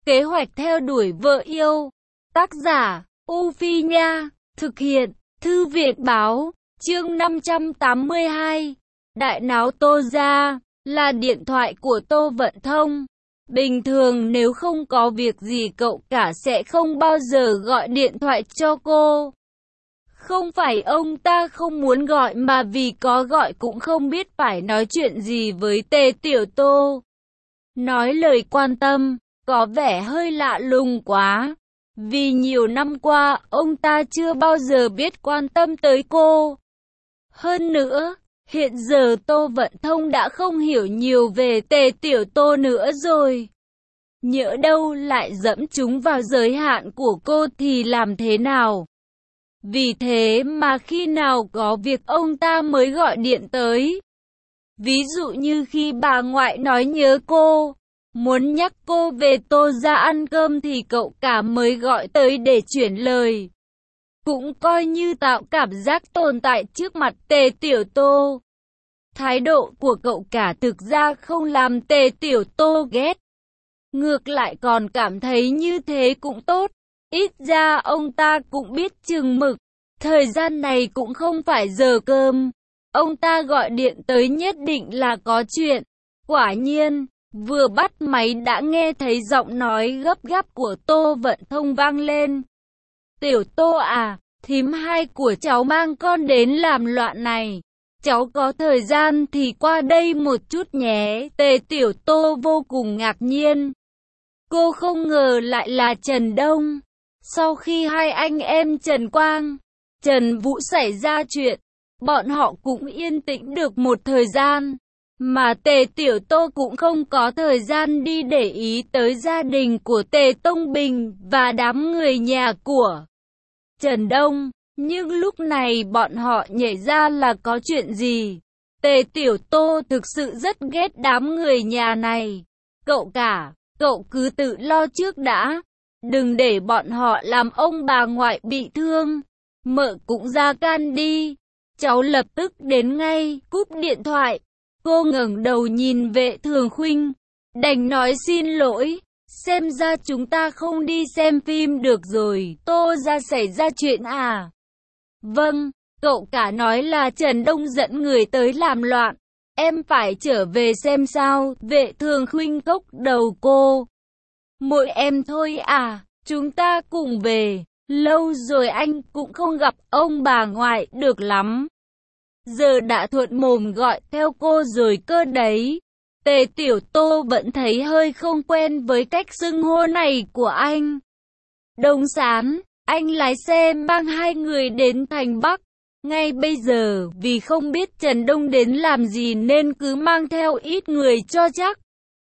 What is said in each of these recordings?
Kế hoạch theo đuổi vợ yêu. Tác giả, U Phi Nha. Thực hiện, Thư viện Báo. Chương 582. Đại náo Tô gia, là điện thoại của Tô Vận Thông. Bình thường nếu không có việc gì cậu cả sẽ không bao giờ gọi điện thoại cho cô. Không phải ông ta không muốn gọi mà vì có gọi cũng không biết phải nói chuyện gì với Tề Tiểu Tô. Nói lời quan tâm, có vẻ hơi lạ lùng quá. Vì nhiều năm qua, ông ta chưa bao giờ biết quan tâm tới cô. Hơn nữa, hiện giờ Tô Vận Thông đã không hiểu nhiều về Tề Tiểu Tô nữa rồi. Nhỡ đâu lại dẫm chúng vào giới hạn của cô thì làm thế nào? Vì thế mà khi nào có việc ông ta mới gọi điện tới. Ví dụ như khi bà ngoại nói nhớ cô, muốn nhắc cô về Tô gia ăn cơm thì cậu cả mới gọi tới để chuyển lời. Cũng coi như tạo cảm giác tồn tại trước mặt Tề Tiểu Tô. Thái độ của cậu cả thực ra không làm Tề Tiểu Tô ghét. Ngược lại còn cảm thấy như thế cũng tốt. Ít ra ông ta cũng biết chừng mực. Thời gian này cũng không phải giờ cơm. Ông ta gọi điện tới nhất định là có chuyện. Quả nhiên, vừa bắt máy đã nghe thấy giọng nói gấp gáp của Tô Vận Thông vang lên. Tiểu Tô à, thím hai của cháu mang con đến làm loạn này. Cháu có thời gian thì qua đây một chút nhé. Tề Tiểu Tô vô cùng ngạc nhiên. Cô không ngờ lại là Trần Đông. Sau khi hai anh em Trần Quang, Trần Vũ xảy ra chuyện, bọn họ cũng yên tĩnh được một thời gian. Mà Tề Tiểu Tô cũng không có thời gian đi để ý tới gia đình của Tề Tông Bình và đám người nhà của Trần Đông. Nhưng lúc này bọn họ nhảy ra là có chuyện gì? Tề Tiểu Tô thực sự rất ghét đám người nhà này. Cậu cả, cậu cứ tự lo trước đã. Đừng để bọn họ làm ông bà ngoại bị thương. Mợ cũng ra can đi. Cháu lập tức đến ngay. Cúp điện thoại. Cô ngẩng đầu nhìn Vệ Thường Khuynh. Đành nói xin lỗi. Xem ra chúng ta không đi xem phim được rồi. Tô gia xảy ra chuyện à? Vâng, cậu cả nói là Trần Đông dẫn người tới làm loạn. Em phải trở về xem sao. Vệ Thường Khuynh cốc đầu cô. Mỗi em thôi à, chúng ta cùng về. Lâu rồi anh cũng không gặp ông bà ngoại được lắm. Giờ đã thuận mồm gọi theo cô rồi cơ đấy. Tề Tiểu Tô vẫn thấy hơi không quen với cách xưng hô này của anh. Đông Sán, anh lái xe mang hai người đến thành Bắc. Ngay bây giờ, vì không biết Trần Đông đến làm gì nên cứ mang theo ít người cho chắc.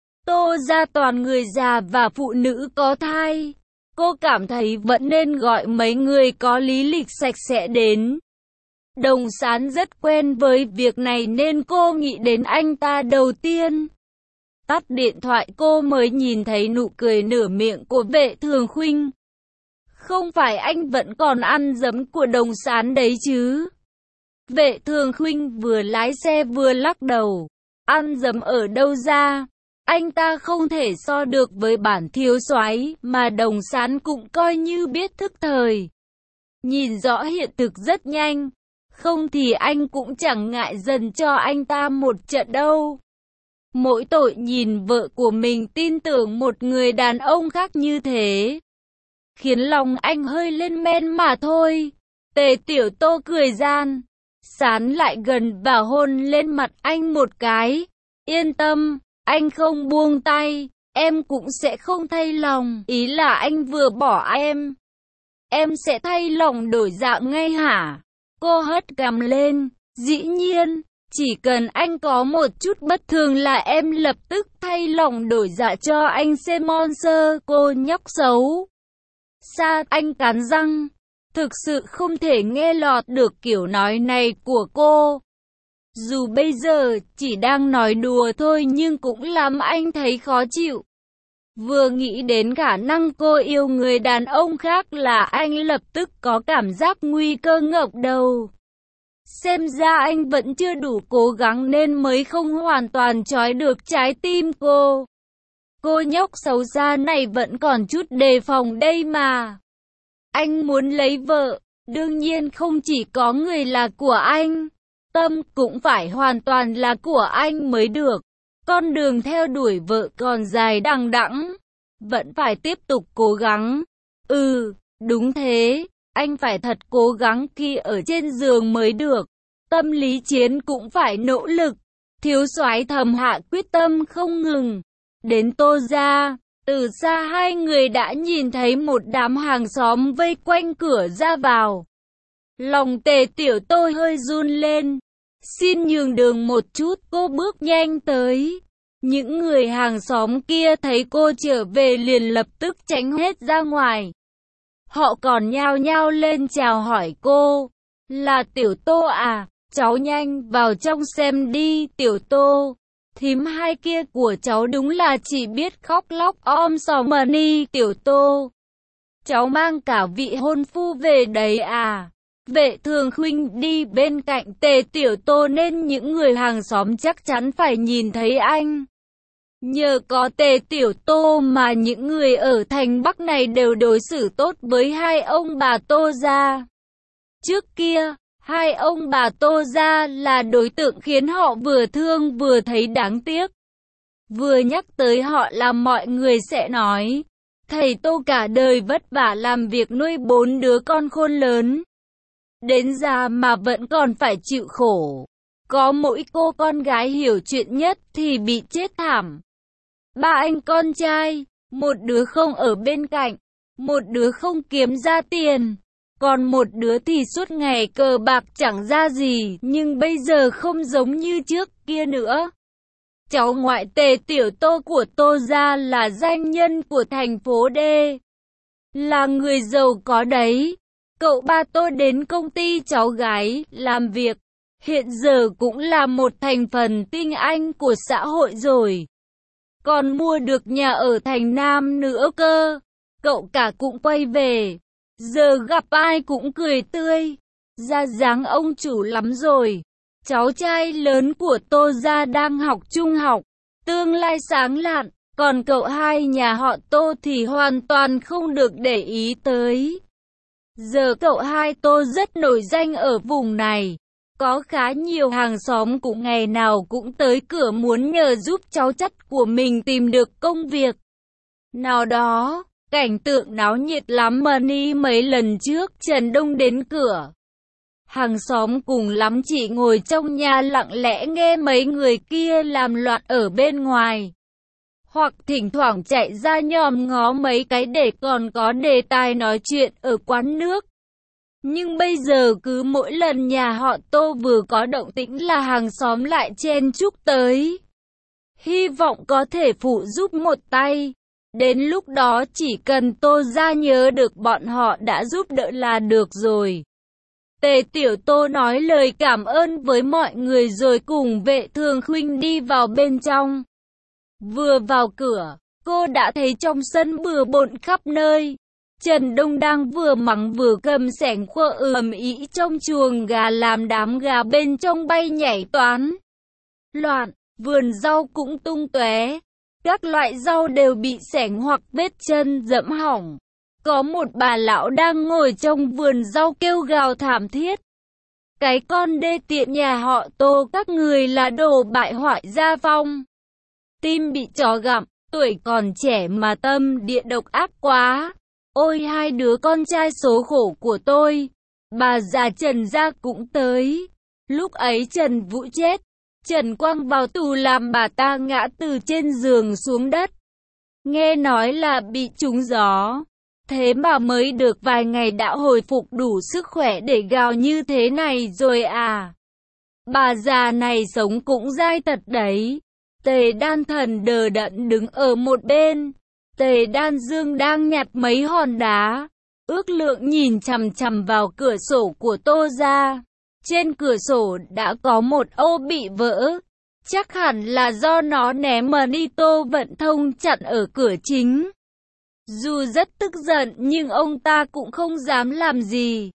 Tô gia toàn người già và phụ nữ có thai. Cô cảm thấy vẫn nên gọi mấy người có lý lịch sạch sẽ đến. Đồng Sán rất quen với việc này nên cô nghĩ đến anh ta đầu tiên. Tắt điện thoại cô mới nhìn thấy nụ cười nửa miệng của Vệ Thường Khuynh. Không phải anh vẫn còn ăn dấm của Đồng Sán đấy chứ? Vệ Thường Khuynh vừa lái xe vừa lắc đầu. Ăn dấm ở đâu ra? Anh ta không thể so được với bản thiếu soái mà Đồng Sán cũng coi như biết thức thời. Nhìn rõ hiện thực rất nhanh. Không thì anh cũng chẳng ngại dần cho anh ta một trận đâu. Mỗi tội nhìn vợ của mình tin tưởng một người đàn ông khác như thế. Khiến lòng anh hơi lên men mà thôi. Tề Tiểu Tô cười gian. Sán lại gần và hôn lên mặt anh một cái. Yên tâm, anh không buông tay. Em cũng sẽ không thay lòng. Ý là anh vừa bỏ em. Em sẽ thay lòng đổi dạ ngay hả? Cô hất cằm lên. Dĩ nhiên, chỉ cần anh có một chút bất thường là em lập tức thay lòng đổi dạ cho anh xem monster. Cô nhóc xấu. Sa, anh cắn răng. Thực sự không thể nghe lọt được kiểu nói này của cô. Dù bây giờ chỉ đang nói đùa thôi nhưng cũng làm anh thấy khó chịu. Vừa nghĩ đến khả năng cô yêu người đàn ông khác là anh lập tức có cảm giác nguy cơ ngập đầu. Xem ra anh vẫn chưa đủ cố gắng nên mới không hoàn toàn trói được trái tim cô. Cô nhóc xấu xa này vẫn còn chút đề phòng đây mà. Anh muốn lấy vợ, đương nhiên không chỉ có người là của anh. Tâm cũng phải hoàn toàn là của anh mới được. Con đường theo đuổi vợ còn dài đằng đẵng, vẫn phải tiếp tục cố gắng. Đúng thế, anh phải thật cố gắng khi ở trên giường mới được. Tâm lý chiến cũng phải nỗ lực. Thiếu soái thầm hạ quyết tâm không ngừng. Đến Tô gia, từ xa hai người đã nhìn thấy một đám hàng xóm vây quanh cửa ra vào. Lòng Tề Tiểu Tô hơi run lên. Xin nhường đường một chút, cô bước nhanh tới. Những người hàng xóm kia thấy cô trở về liền lập tức tránh hết ra ngoài. Họ còn nhao nhao lên chào hỏi cô. Là Tiểu Tô à, cháu nhanh vào trong xem đi Tiểu Tô. Thím hai kia của cháu đúng là chỉ biết khóc lóc om sòm mà ni Tiểu Tô. Cháu mang cả vị hôn phu về đấy à. Vệ Thường Khuynh đi bên cạnh Tề Tiểu Tô nên những người hàng xóm chắc chắn phải nhìn thấy anh. Nhờ có Tề Tiểu Tô mà những người ở thành Bắc này đều đối xử tốt với hai ông bà Tô gia. Trước kia, hai ông bà Tô gia là đối tượng khiến họ vừa thương vừa thấy đáng tiếc. Vừa nhắc tới họ là mọi người sẽ nói, thầy Tô cả đời vất vả làm việc nuôi 4 đứa con khôn lớn. Đến già mà vẫn còn phải chịu khổ. Có mỗi cô con gái hiểu chuyện nhất thì bị chết thảm. Ba anh con trai, một đứa không ở bên cạnh, một đứa không kiếm ra tiền, còn một đứa thì suốt ngày cờ bạc chẳng ra gì, nhưng bây giờ không giống như trước kia nữa. Cháu ngoại Tề Tiểu Tô của Tô gia là danh nhân của thành phố D, là người giàu có đấy. Cậu ba Tô đến công ty cháu gái làm việc, hiện giờ cũng là một thành phần tinh anh của xã hội rồi. Còn mua được nhà ở thành Nam nữa cơ. Cậu cả cũng quay về, giờ gặp ai cũng cười tươi, ra dáng ông chủ lắm rồi. Cháu trai lớn của Tô gia đang học trung học, tương lai sáng lạn, còn cậu hai nhà họ Tô thì hoàn toàn không được để ý tới. Giờ cậu hai Tô rất nổi danh ở vùng này, có khá nhiều hàng xóm cũng ngày nào cũng tới cửa muốn nhờ giúp cháu chắt của mình tìm được công việc nào đó. Cảnh tượng náo nhiệt lắm mà ni mấy lần trước Trần Đông đến cửa. Hàng xóm cùng lắm chỉ ngồi trong nhà lặng lẽ nghe mấy người kia làm loạn ở bên ngoài. Hoặc thỉnh thoảng chạy ra nhòm ngó mấy cái để còn có đề tài nói chuyện ở quán nước. Nhưng bây giờ cứ mỗi lần nhà họ Tô vừa có động tĩnh là hàng xóm lại chen chúc tới. Hy vọng có thể phụ giúp một tay. Đến lúc đó chỉ cần Tô gia nhớ được bọn họ đã giúp đỡ là được rồi. Tề Tiểu Tô nói lời cảm ơn với mọi người rồi cùng Vệ Thường Khuynh đi vào bên trong. Vừa vào cửa, cô đã thấy trong sân bừa bộn khắp nơi. Trần Đông đang vừa mắng vừa cầm xẻng khua ầm ĩ trong chuồng gà làm đám gà bên trong bay nhảy toán loạn, vườn rau cũng tung tóe. Các loại rau đều bị xẻng hoặc vết chân dẫm hỏng. Có một bà lão đang ngồi trong vườn rau kêu gào thảm thiết. Cái con đê tiện nhà họ Tô các người là đồ bại hoại gia phong. Tim bị chó gặm, tuổi còn trẻ mà tâm địa độc ác quá. Ôi hai đứa con trai số khổ của tôi. Bà già Trần gia cũng tới. Lúc ấy Trần Vũ chết. Trần Quang vào tù làm bà ta ngã từ trên giường xuống đất. Nghe nói là bị trúng gió. Thế mà mới được vài ngày đã hồi phục đủ sức khỏe để gào như thế này rồi à. Bà già này sống cũng dai thật đấy. Tề Đan Thần đờ đẫn đứng ở một bên. Tề Đan Dương đang nhặt mấy hòn đá. Ước Lượng nhìn chằm chằm vào cửa sổ của Tô gia. Trên cửa sổ đã có một ô bị vỡ. Chắc hẳn là do nó ném mà đi Tô Vận Thông chặn ở cửa chính. Dù rất tức giận nhưng ông ta cũng không dám làm gì.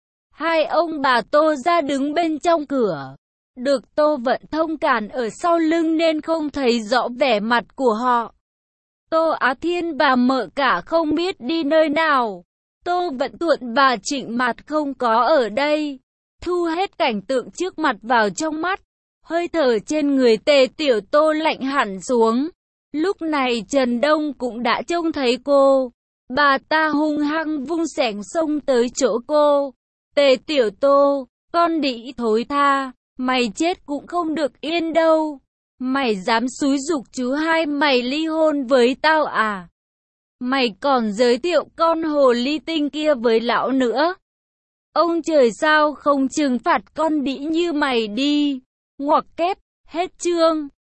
Hai ông bà Tô gia đứng bên trong cửa. Được Tô Vận Thông cản ở sau lưng nên không thấy rõ vẻ mặt của họ. Tô Á Thiên và Mợ Cả không biết đi nơi nào. Tô Vận Tuộn và Trịnh Mạt không có ở đây. Thu hết cảnh tượng trước mặt vào trong mắt. Hơi thở trên người Tề Tiểu Tô lạnh hẳn xuống. Lúc này Trần Đông cũng đã trông thấy cô. Bà ta hung hăng vung xẻng xông tới chỗ cô. Tề Tiểu Tô, con đĩ thối tha, mày chết cũng không được yên đâu. Mày dám xúi giục chú hai mày ly hôn với tao à? Mày còn giới thiệu con hồ ly tinh kia với lão nữa. Ông trời sao không trừng phạt con đĩ như mày đi. Ngoặc kép, hết chương.